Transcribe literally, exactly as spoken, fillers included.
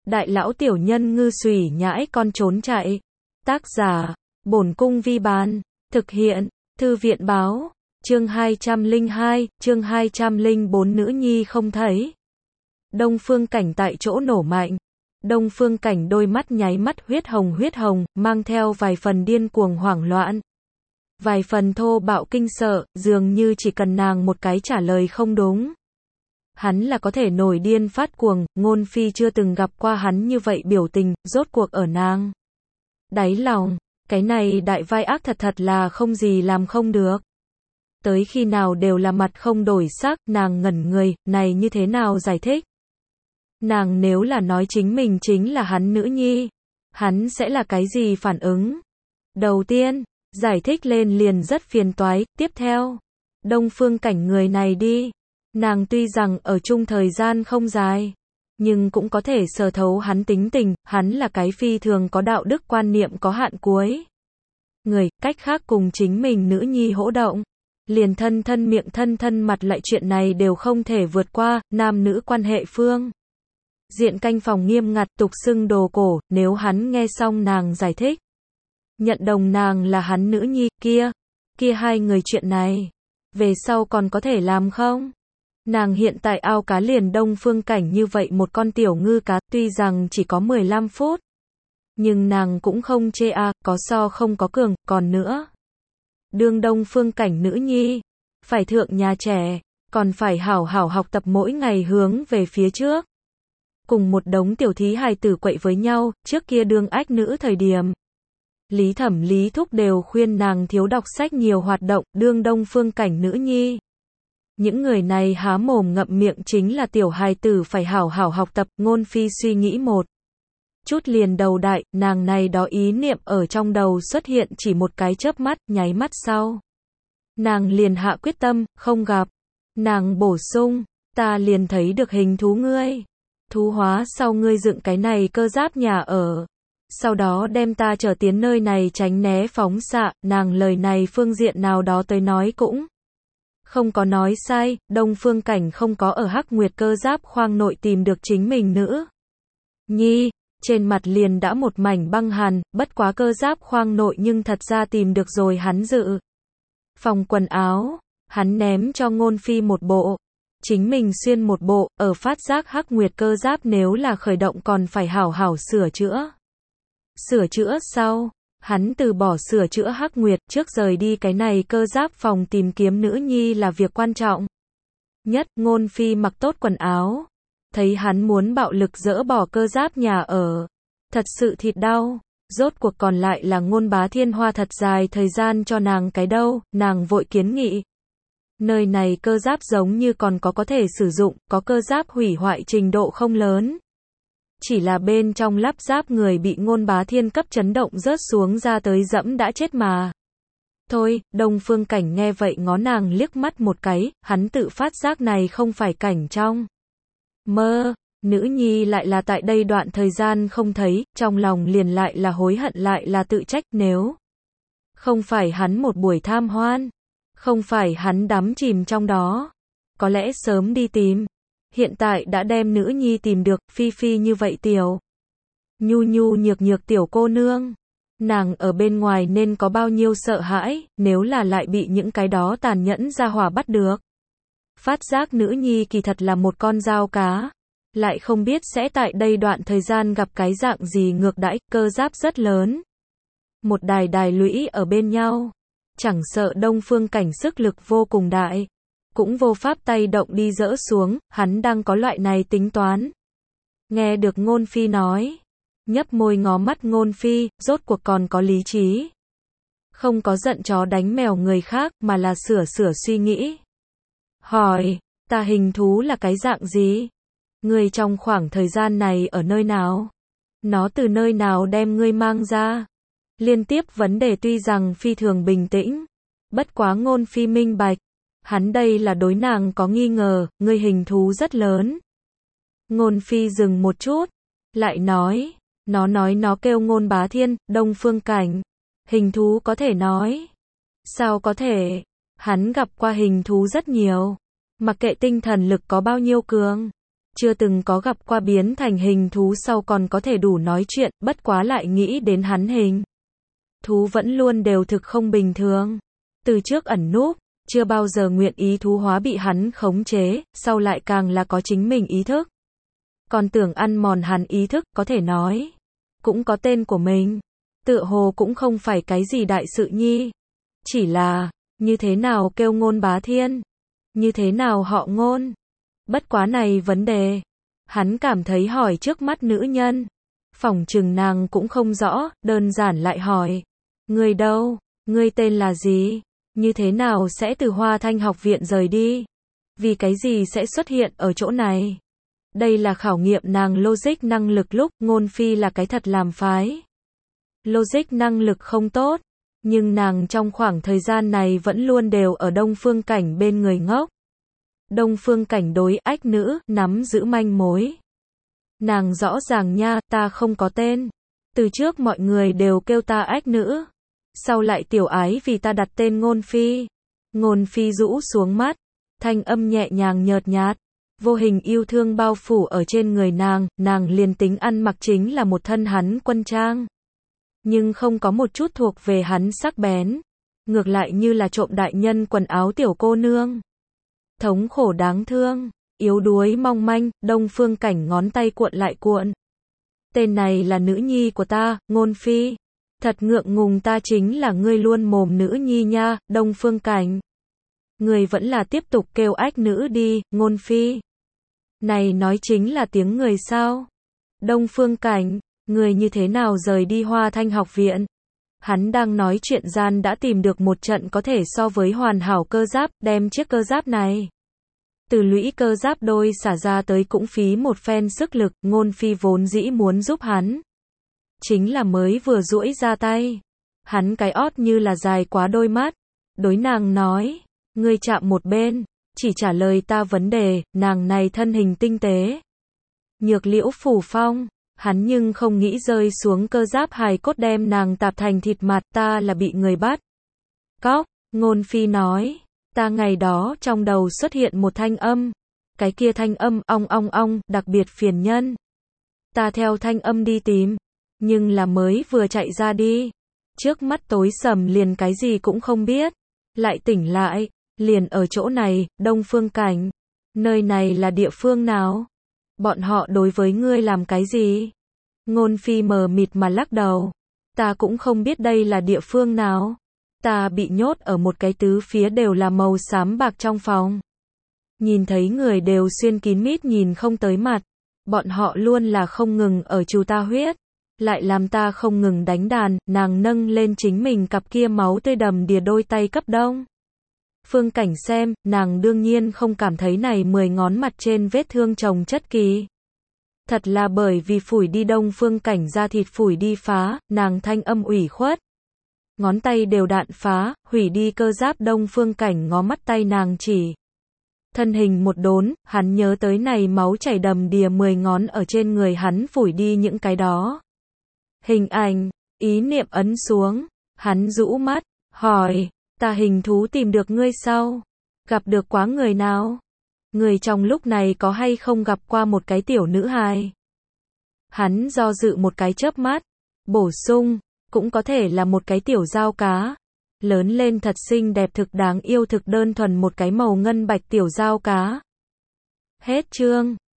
Đại lão tiểu nhân ngư xùy nhãi con trốn chạy. Tác giả, Bổn Cung Vi Bán. Thực hiện, Thư viện báo. Chương hai trăm lẻ hai, chương hai trăm lẻ bốn nữ nhi không thấy. Đông Phương Cảnh tại chỗ nổ mạnh. Đông Phương Cảnh đôi mắt nháy mắt huyết hồng huyết hồng, mang theo vài phần điên cuồng hoảng loạn. Vài phần thô bạo kinh sợ, dường như chỉ cần nàng một cái trả lời không đúng. Hắn là có thể nổi điên phát cuồng, Ngôn Phi chưa từng gặp qua hắn như vậy biểu tình, rốt cuộc ở nàng đáy lòng, cái này đại vai ác thật thật là không gì làm không được. Tới khi nào đều là mặt không đổi sắc, nàng ngẩn người, này như thế nào giải thích? Nàng nếu là nói chính mình chính là hắn nữ nhi, hắn sẽ là cái gì phản ứng? Đầu tiên, giải thích lên liền rất phiền toái, tiếp theo, Đông Phương Cảnh người này đi. Nàng tuy rằng ở chung thời gian không dài, nhưng cũng có thể sờ thấu hắn tính tình, hắn là cái phi thường có đạo đức quan niệm có hạn cuối. Người, cách khác cùng chính mình nữ nhi hỗ động, liền thân thân miệng thân thân mặt lại chuyện này đều không thể vượt qua, nam nữ quan hệ phương. Diện canh phòng nghiêm ngặt tục xưng đồ cổ, nếu hắn nghe xong nàng giải thích, nhận đồng nàng là hắn nữ nhi, kia, kia hai người chuyện này, về sau còn có thể làm không? Nàng hiện tại ao cá liền Đông Phương Cảnh như vậy một con tiểu ngư cá, tuy rằng chỉ có mười lăm phút, nhưng nàng cũng không chê a, à, có so không có cường, còn nữa. Đương Đông Phương Cảnh nữ nhi, phải thượng nhà trẻ, còn phải hảo hảo học tập mỗi ngày hướng về phía trước. Cùng một đống tiểu thí hài tử quậy với nhau, trước kia đương ách nữ thời điểm. Lý Thẩm Lý Thúc đều khuyên nàng thiếu đọc sách nhiều hoạt động, đương Đông Phương Cảnh nữ nhi. Những người này há mồm ngậm miệng chính là tiểu hài tử phải hảo hảo học tập, Ngôn Phi suy nghĩ một chút liền đầu đại, nàng này đó ý niệm ở trong đầu xuất hiện chỉ một cái chớp mắt, nháy mắt sau. Nàng liền hạ quyết tâm, không gặp. Nàng bổ sung, ta liền thấy được hình thú ngươi. Thú hóa sau ngươi dựng cái này cơ giáp nhà ở. Sau đó đem ta trở tiến nơi này tránh né phóng xạ, nàng lời này phương diện nào đó tới nói cũng không có nói sai, Đông Phương Cảnh không có ở Hắc Nguyệt cơ giáp khoang nội tìm được chính mình nữ nhi, trên mặt liền đã một mảnh băng hàn, bất quá cơ giáp khoang nội nhưng thật ra tìm được rồi hắn dự phòng quần áo, hắn ném cho Ngôn Phi một bộ, chính mình xuyên một bộ, ở phát giác Hắc Nguyệt cơ giáp nếu là khởi động còn phải hảo hảo sửa chữa. Sửa chữa sau, hắn từ bỏ sửa chữa Hắc Nguyệt, trước rời đi cái này cơ giáp phòng tìm kiếm nữ nhi là việc quan trọng nhất. Ngôn Phi mặc tốt quần áo, thấy hắn muốn bạo lực dỡ bỏ cơ giáp nhà ở, thật sự thịt đau. Rốt cuộc còn lại là Ngôn Bá Thiên hoa thật dài thời gian cho nàng cái đâu, nàng vội kiến nghị. Nơi này cơ giáp giống như còn có có thể sử dụng, có cơ giáp hủy hoại trình độ không lớn. Chỉ là bên trong lắp ráp người bị Ngôn Bá Thiên cấp chấn động rớt xuống ra tới dẫm đã chết mà. Thôi, Đông Phương Cảnh nghe vậy ngó nàng liếc mắt một cái, hắn tự phát giác này không phải cảnh trong mơ, nữ nhi lại là tại đây đoạn thời gian không thấy, trong lòng liền lại là hối hận lại là tự trách, nếu không phải hắn một buổi tham hoan, không phải hắn đắm chìm trong đó, có lẽ sớm đi tìm. Hiện tại đã đem nữ nhi tìm được, Phi Phi như vậy tiểu nhu nhu nhược nhược tiểu cô nương, nàng ở bên ngoài nên có bao nhiêu sợ hãi, nếu là lại bị những cái đó tàn nhẫn ra hỏa bắt được. Phát giác nữ nhi kỳ thật là một con dao cá, lại không biết sẽ tại đây đoạn thời gian gặp cái dạng gì ngược đãi, cơ giáp rất lớn. Một đài đài lũy ở bên nhau, chẳng sợ Đông Phương Cảnh sức lực vô cùng đại, cũng vô pháp tay động đi dỡ xuống, hắn đang có loại này tính toán. Nghe được Ngôn Phi nói, nhấp môi ngó mắt Ngôn Phi, rốt cuộc còn có lý trí. Không có giận chó đánh mèo người khác, mà là sửa sửa suy nghĩ. Hỏi, ta hình thú là cái dạng gì? Ngươi trong khoảng thời gian này ở nơi nào? Nó từ nơi nào đem ngươi mang ra? Liên tiếp vấn đề tuy rằng phi thường bình tĩnh, bất quá Ngôn Phi minh bạch. Hắn đây là đối nàng có nghi ngờ, ngươi hình thú rất lớn. Ngôn Phi dừng một chút, lại nói, nó nói nó kêu Ngôn Bá Thiên, Đông Phương Cảnh. Hình thú có thể nói. Sao có thể? Hắn gặp qua hình thú rất nhiều. Mặc kệ tinh thần lực có bao nhiêu cường, chưa từng có gặp qua biến thành hình thú sau còn có thể đủ nói chuyện, bất quá lại nghĩ đến hắn hình thú vẫn luôn đều thực không bình thường. Từ trước ẩn núp, chưa bao giờ nguyện ý thú hóa bị hắn khống chế, sau lại càng là có chính mình ý thức. Còn tưởng ăn mòn hắn ý thức, có thể nói, cũng có tên của mình. Tựa hồ cũng không phải cái gì đại sự nhi. Chỉ là, như thế nào kêu Ngôn Bá Thiên? Như thế nào họ Ngôn? Bất quá này vấn đề. Hắn cảm thấy hỏi trước mắt nữ nhân. Phỏng chừng nàng cũng không rõ, đơn giản lại hỏi. Người đâu? Ngươi tên là gì? Như thế nào sẽ từ Hoa Thanh học viện rời đi? Vì cái gì sẽ xuất hiện ở chỗ này? Đây là khảo nghiệm nàng logic năng lực lúc Ngôn Phi là cái thật làm phái. Logic năng lực không tốt, nhưng nàng trong khoảng thời gian này vẫn luôn đều ở Đông Phương Cảnh bên người ngốc. Đông Phương Cảnh đối ách nữ, nắm giữ manh mối. Nàng rõ ràng nha, ta không có tên. Từ trước mọi người đều kêu ta ách nữ. Sau lại tiểu ái vì ta đặt tên Ngôn Phi. Ngôn Phi rũ xuống mắt, thanh âm nhẹ nhàng nhợt nhạt. Vô hình yêu thương bao phủ ở trên người nàng, nàng liền tính ăn mặc chính là một thân hắn quân trang. Nhưng không có một chút thuộc về hắn sắc bén. Ngược lại như là trộm đại nhân quần áo tiểu cô nương. Thống khổ đáng thương, yếu đuối mong manh, Đông Phương Cảnh ngón tay cuộn lại cuộn. Tên này là nữ nhi của ta, Ngôn Phi. Thật ngượng ngùng, ta chính là ngươi luôn mồm nữ nhi nha, Đông Phương Cảnh. Người vẫn là tiếp tục kêu ách nữ đi, Ngôn Phi. Này nói chính là tiếng người sao? Đông Phương Cảnh, người như thế nào rời đi Hoa Thanh học viện? Hắn đang nói chuyện gian đã tìm được một trận có thể so với hoàn hảo cơ giáp, đem chiếc cơ giáp này. Từ lũy cơ giáp đôi xả ra tới cũng phí một phen sức lực, Ngôn Phi vốn dĩ muốn giúp hắn. Chính là mới vừa duỗi ra tay. Hắn cái ót như là dài quá đôi mắt. Đối nàng nói, ngươi chạm một bên, chỉ trả lời ta vấn đề, nàng này thân hình tinh tế. Nhược Liễu phủ phong, hắn nhưng không nghĩ rơi xuống cơ giáp hài cốt đem nàng tạp thành thịt mặt, ta là bị người bắt. Cóc, Ngôn Phi nói, ta ngày đó trong đầu xuất hiện một thanh âm. Cái kia thanh âm ong ong ong, đặc biệt phiền nhân. Ta theo thanh âm đi tìm. Nhưng là mới vừa chạy ra đi. Trước mắt tối sầm liền cái gì cũng không biết. Lại tỉnh lại, liền ở chỗ này, Đông Phương Cảnh. Nơi này là địa phương nào? Bọn họ đối với ngươi làm cái gì? Ngôn Phi mờ mịt mà lắc đầu. Ta cũng không biết đây là địa phương nào. Ta bị nhốt ở một cái tứ phía đều là màu xám bạc trong phòng. Nhìn thấy người đều xuyên kín mít nhìn không tới mặt. Bọn họ luôn là không ngừng ở trù ta huyết. Lại làm ta không ngừng đánh đàn, nàng nâng lên chính mình cặp kia máu tươi đầm đìa đôi tay cấp Đông Phương Cảnh xem, nàng đương nhiên không cảm thấy này mười ngón mặt trên vết thương chồng chất kỳ. Thật là bởi vì phủi đi Đông Phương Cảnh da thịt phủi đi phá, nàng thanh âm ủy khuất. Ngón tay đều đạn phá, hủy đi cơ giáp Đông Phương Cảnh ngó mắt tay nàng chỉ. Thân hình một đốn, hắn nhớ tới này máu chảy đầm đìa mười ngón ở trên người hắn phủi đi những cái đó. Hình ảnh, ý niệm ấn xuống, hắn rũ mắt, hỏi, ta hình thú tìm được ngươi sao? Gặp được quá người nào? Người trong lúc này có hay không gặp qua một cái tiểu nữ hài? Hắn do dự một cái chớp mắt, bổ sung, cũng có thể là một cái tiểu dao cá. Lớn lên thật xinh đẹp thực đáng yêu thực đơn thuần một cái màu ngân bạch tiểu dao cá. Hết chương.